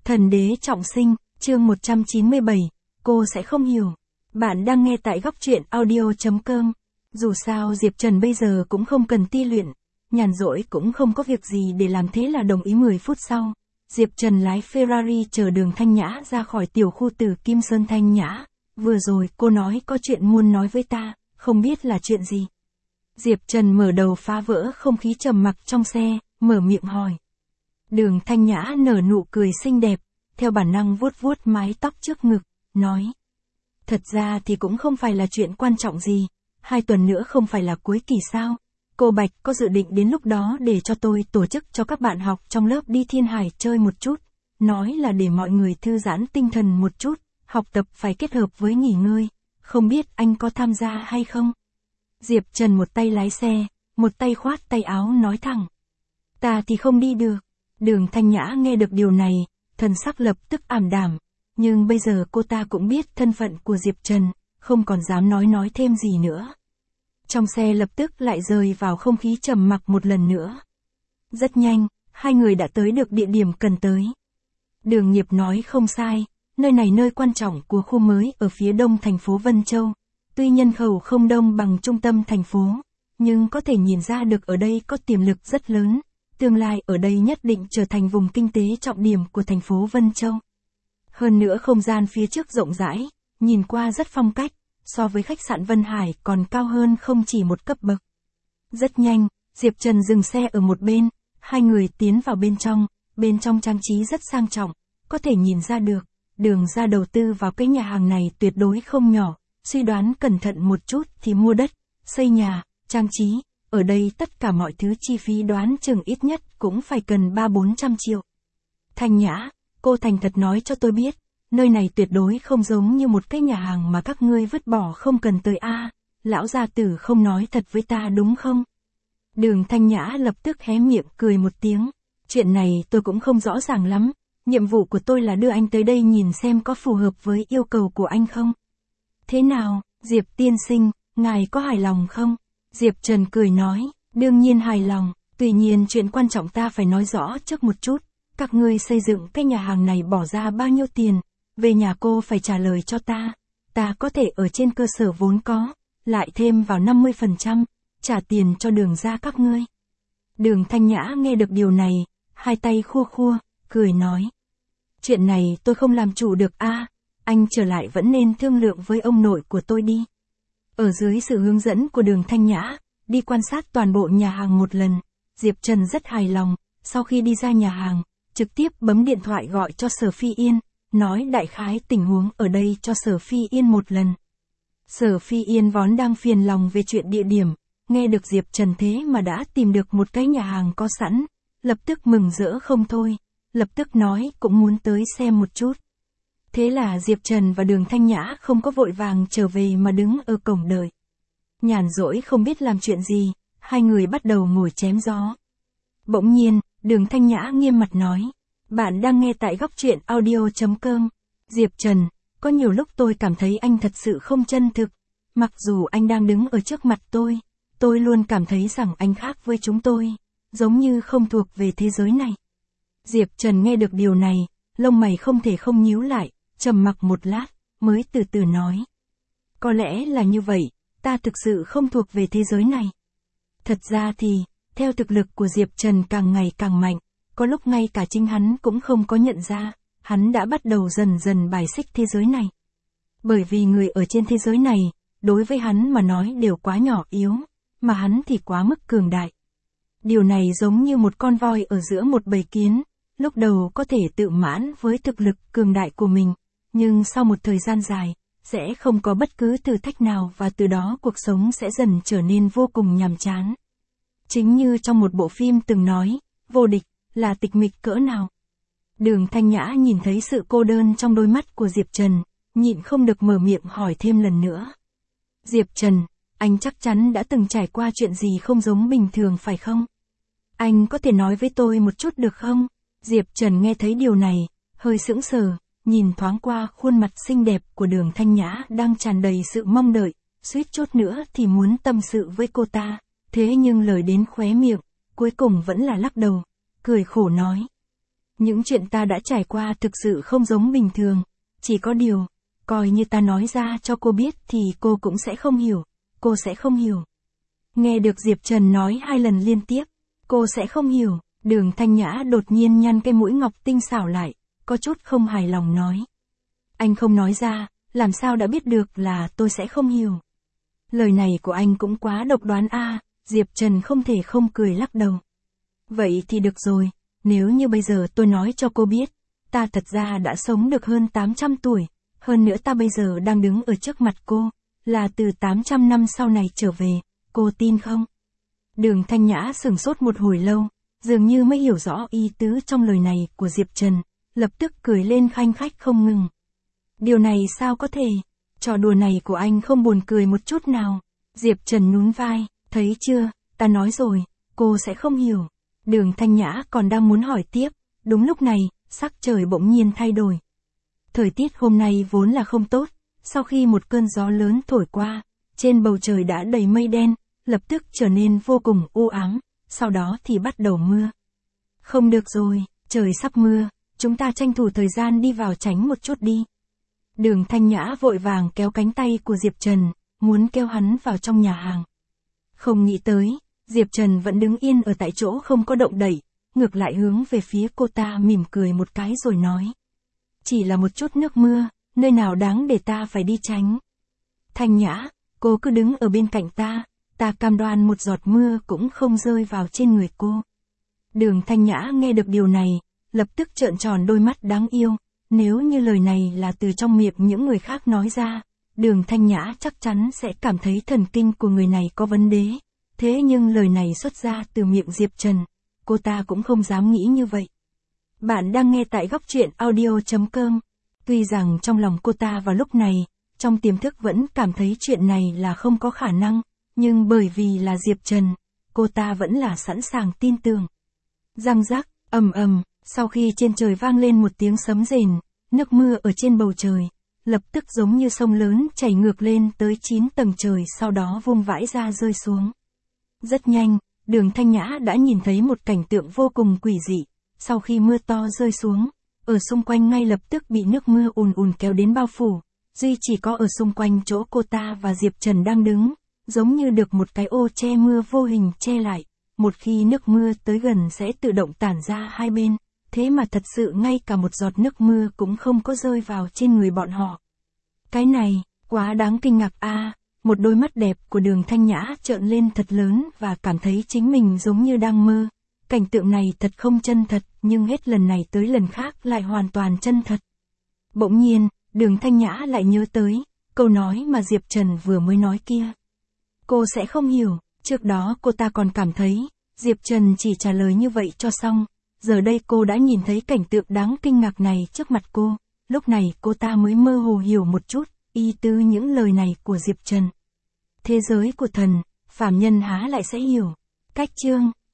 Thần đế trọng sinh, chương 197, cô sẽ không hiểu. Bạn đang nghe tại góc truyện audio.com. Dù sao Diệp Trần bây giờ cũng không cần ti luyện, nhàn rỗi cũng không có việc gì để làm, thế là đồng ý 10 phút sau. Diệp Trần lái Ferrari chờ Đường Thanh Nhã ra khỏi tiểu khu Tử Kim Sơn. Thanh Nhã, vừa rồi cô nói có chuyện muốn nói với ta, không biết là chuyện gì. Diệp Trần mở đầu phá vỡ không khí trầm mặc trong xe, mở miệng hỏi. Đường Thanh Nhã nở nụ cười xinh đẹp, theo bản năng vuốt vuốt mái tóc trước ngực, nói. Thật ra thì cũng không phải là chuyện quan trọng gì, 2 tuần nữa không phải là cuối kỳ sao. Cô Bạch có dự định đến lúc đó để cho tôi tổ chức cho các bạn học trong lớp đi Thiên Hải chơi một chút, nói là để mọi người thư giãn tinh thần một chút, học tập phải kết hợp với nghỉ ngơi, không biết anh có tham gia hay không? Diệp Trần một tay lái xe, một tay khoát tay áo nói thẳng. Ta thì không đi được. Đường Thanh Nhã nghe được điều này, thần sắc lập tức ảm đạm, nhưng bây giờ cô ta cũng biết thân phận của Diệp Trần, không còn dám nói thêm gì nữa. Trong xe lập tức lại rơi vào không khí trầm mặc một lần nữa. Rất nhanh, hai người đã tới được địa điểm cần tới. Đường Nghiệp nói không sai, nơi này nơi quan trọng của khu mới ở phía đông thành phố Vân Châu. Tuy nhân khẩu không đông bằng trung tâm thành phố, nhưng có thể nhìn ra được ở đây có tiềm lực rất lớn. Tương lai ở đây nhất định trở thành vùng kinh tế trọng điểm của thành phố Vân Châu. Hơn nữa không gian phía trước rộng rãi, nhìn qua rất phong cách, so với khách sạn Vân Hải còn cao hơn không chỉ một cấp bậc. Rất nhanh, Diệp Trần dừng xe ở một bên, hai người tiến vào bên trong trang trí rất sang trọng, có thể nhìn ra được, Đường ra đầu tư vào cái nhà hàng này tuyệt đối không nhỏ, suy đoán cẩn thận một chút thì mua đất, xây nhà, trang trí. Ở đây tất cả mọi thứ chi phí đoán chừng ít nhất cũng phải cần 300-400 triệu. Thanh Nhã, cô thành thật nói cho tôi biết, nơi này tuyệt đối không giống như một cái nhà hàng mà các ngươi vứt bỏ không cần tới a. Lão gia tử không nói thật với ta đúng không? Đường Thanh Nhã lập tức hé miệng cười một tiếng. Chuyện này tôi cũng không rõ ràng lắm, nhiệm vụ của tôi là đưa anh tới đây nhìn xem có phù hợp với yêu cầu của anh không. Thế nào, Diệp tiên sinh, ngài có hài lòng không? Diệp Trần cười nói, đương nhiên hài lòng, tuy nhiên chuyện quan trọng ta phải nói rõ trước một chút, các ngươi xây dựng cái nhà hàng này bỏ ra bao nhiêu tiền, về nhà cô phải trả lời cho ta có thể ở trên cơ sở vốn có, lại thêm vào 50%, trả tiền cho Đường ra các ngươi. Đường Thanh Nhã nghe được điều này, hai tay khua khua, cười nói. Chuyện này tôi không làm chủ được a, anh trở lại vẫn nên thương lượng với ông nội của tôi đi. Ở dưới sự hướng dẫn của Đường Thanh Nhã, đi quan sát toàn bộ nhà hàng một lần, Diệp Trần rất hài lòng, sau khi đi ra nhà hàng, trực tiếp bấm điện thoại gọi cho Sở Phi Yên, nói đại khái tình huống ở đây cho Sở Phi Yên một lần. Sở Phi Yên vốn đang phiền lòng về chuyện địa điểm, nghe được Diệp Trần thế mà đã tìm được một cái nhà hàng có sẵn, lập tức mừng rỡ không thôi, lập tức nói cũng muốn tới xem một chút. Thế là Diệp Trần và Đường Thanh Nhã không có vội vàng trở về mà đứng ở cổng đợi. Nhàn rỗi không biết làm chuyện gì, hai người bắt đầu ngồi chém gió. Bỗng nhiên, Đường Thanh Nhã nghiêm mặt nói, bạn đang nghe tại góc truyện audio.com. Diệp Trần, có nhiều lúc tôi cảm thấy anh thật sự không chân thực, mặc dù anh đang đứng ở trước mặt tôi luôn cảm thấy rằng anh khác với chúng tôi, giống như không thuộc về thế giới này. Diệp Trần nghe được điều này, lông mày không thể không nhíu lại, trầm mặc một lát, mới từ từ nói. Có lẽ là như vậy, ta thực sự không thuộc về thế giới này. Thật ra thì, theo thực lực của Diệp Trần càng ngày càng mạnh, có lúc ngay cả chính hắn cũng không có nhận ra, hắn đã bắt đầu dần dần bài xích thế giới này. Bởi vì người ở trên thế giới này, đối với hắn mà nói đều quá nhỏ yếu, mà hắn thì quá mức cường đại. Điều này giống như một con voi ở giữa một bầy kiến, lúc đầu có thể tự mãn với thực lực cường đại của mình, nhưng sau một thời gian dài, sẽ không có bất cứ thử thách nào và từ đó cuộc sống sẽ dần trở nên vô cùng nhàm chán. Chính như trong một bộ phim từng nói, vô địch, là tịch mịch cỡ nào. Đường Thanh Nhã nhìn thấy sự cô đơn trong đôi mắt của Diệp Trần, nhịn không được mở miệng hỏi thêm lần nữa. Diệp Trần, anh chắc chắn đã từng trải qua chuyện gì không giống bình thường phải không? Anh có thể nói với tôi một chút được không? Diệp Trần nghe thấy điều này, hơi sững sờ, nhìn thoáng qua khuôn mặt xinh đẹp của Đường Thanh Nhã đang tràn đầy sự mong đợi, suýt chút nữa thì muốn tâm sự với cô ta, thế nhưng lời đến khóe miệng, cuối cùng vẫn là lắc đầu, cười khổ nói. Những chuyện ta đã trải qua thực sự không giống bình thường. Chỉ có điều, coi như ta nói ra cho cô biết thì cô cũng sẽ không hiểu. Cô sẽ không hiểu. Nghe được Diệp Trần nói 2 lần liên tiếp. Cô sẽ không hiểu. Đường Thanh Nhã đột nhiên nhăn cái mũi ngọc tinh xảo lại. Có chút không hài lòng nói. Anh không nói ra, làm sao đã biết được là tôi sẽ không hiểu. Lời này của anh cũng quá độc đoán a. Diệp Trần không thể không cười lắc đầu. Vậy thì được rồi, nếu như bây giờ tôi nói cho cô biết, ta thật ra đã sống được hơn 800 tuổi, hơn nữa ta bây giờ đang đứng ở trước mặt cô, là từ 800 năm sau này trở về, cô tin không? Đường Thanh Nhã sửng sốt một hồi lâu, dường như mới hiểu rõ ý tứ trong lời này của Diệp Trần, lập tức cười lên khanh khách không ngừng. Điều này sao có thể? Trò đùa này của anh không buồn cười một chút nào. Diệp Trần nhún vai, thấy chưa, ta nói rồi, cô sẽ không hiểu. Đường Thanh Nhã còn đang muốn hỏi tiếp, đúng lúc này, sắc trời bỗng nhiên thay đổi. Thời tiết hôm nay vốn là không tốt, sau khi một cơn gió lớn thổi qua, trên bầu trời đã đầy mây đen, lập tức trở nên vô cùng u ám, sau đó thì bắt đầu mưa. Không được rồi, trời sắp mưa, chúng ta tranh thủ thời gian đi vào tránh một chút đi. Đường Thanh Nhã vội vàng kéo cánh tay của Diệp Trần, muốn kéo hắn vào trong nhà hàng. Không nghĩ tới, Diệp Trần vẫn đứng yên ở tại chỗ không có động đậy, ngược lại hướng về phía cô ta mỉm cười một cái rồi nói. Chỉ là một chút nước mưa, nơi nào đáng để ta phải đi tránh. Thanh Nhã, cô cứ đứng ở bên cạnh ta cam đoan một giọt mưa cũng không rơi vào trên người cô. Đường Thanh Nhã nghe được điều này, lập tức trợn tròn đôi mắt đáng yêu. Nếu như lời này là từ trong miệng những người khác nói ra, Đường Thanh Nhã chắc chắn sẽ cảm thấy thần kinh của người này có vấn đề. Thế nhưng lời này xuất ra từ miệng Diệp Trần, cô ta cũng không dám nghĩ như vậy. Bạn đang nghe tại góc truyện audio.com. Tuy rằng trong lòng cô ta vào lúc này, trong tiềm thức vẫn cảm thấy chuyện này là không có khả năng, nhưng bởi vì là Diệp Trần, cô ta vẫn là sẵn sàng tin tưởng. Răng rắc, ầm ầm, sau khi trên trời vang lên một tiếng sấm rền, nước mưa ở trên bầu trời, lập tức giống như sông lớn chảy ngược lên tới 9 tầng trời sau đó vung vãi ra rơi xuống. Rất nhanh, Đường Thanh Nhã đã nhìn thấy một cảnh tượng vô cùng quỷ dị, sau khi mưa to rơi xuống, ở xung quanh ngay lập tức bị nước mưa ùn ùn kéo đến bao phủ, duy chỉ có ở xung quanh chỗ cô ta và Diệp Trần đang đứng, giống như được một cái ô che mưa vô hình che lại, một khi nước mưa tới gần sẽ tự động tản ra hai bên, thế mà thật sự ngay cả một giọt nước mưa cũng không có rơi vào trên người bọn họ. Cái này, quá đáng kinh ngạc a. Một đôi mắt đẹp của Đường Thanh Nhã trợn lên thật lớn và cảm thấy chính mình giống như đang mơ. Cảnh tượng này thật không chân thật, nhưng hết lần này tới lần khác lại hoàn toàn chân thật. Bỗng nhiên, Đường Thanh Nhã lại nhớ tới câu nói mà Diệp Trần vừa mới nói kia. Cô sẽ không hiểu, trước đó cô ta còn cảm thấy Diệp Trần chỉ trả lời như vậy cho xong. Giờ đây cô đã nhìn thấy cảnh tượng đáng kinh ngạc này trước mặt cô, lúc này cô ta mới mơ hồ hiểu một chút ý tứ những lời này của Diệp Trần. Thế giới của thần, phàm nhân há lại sẽ hiểu. Cách chương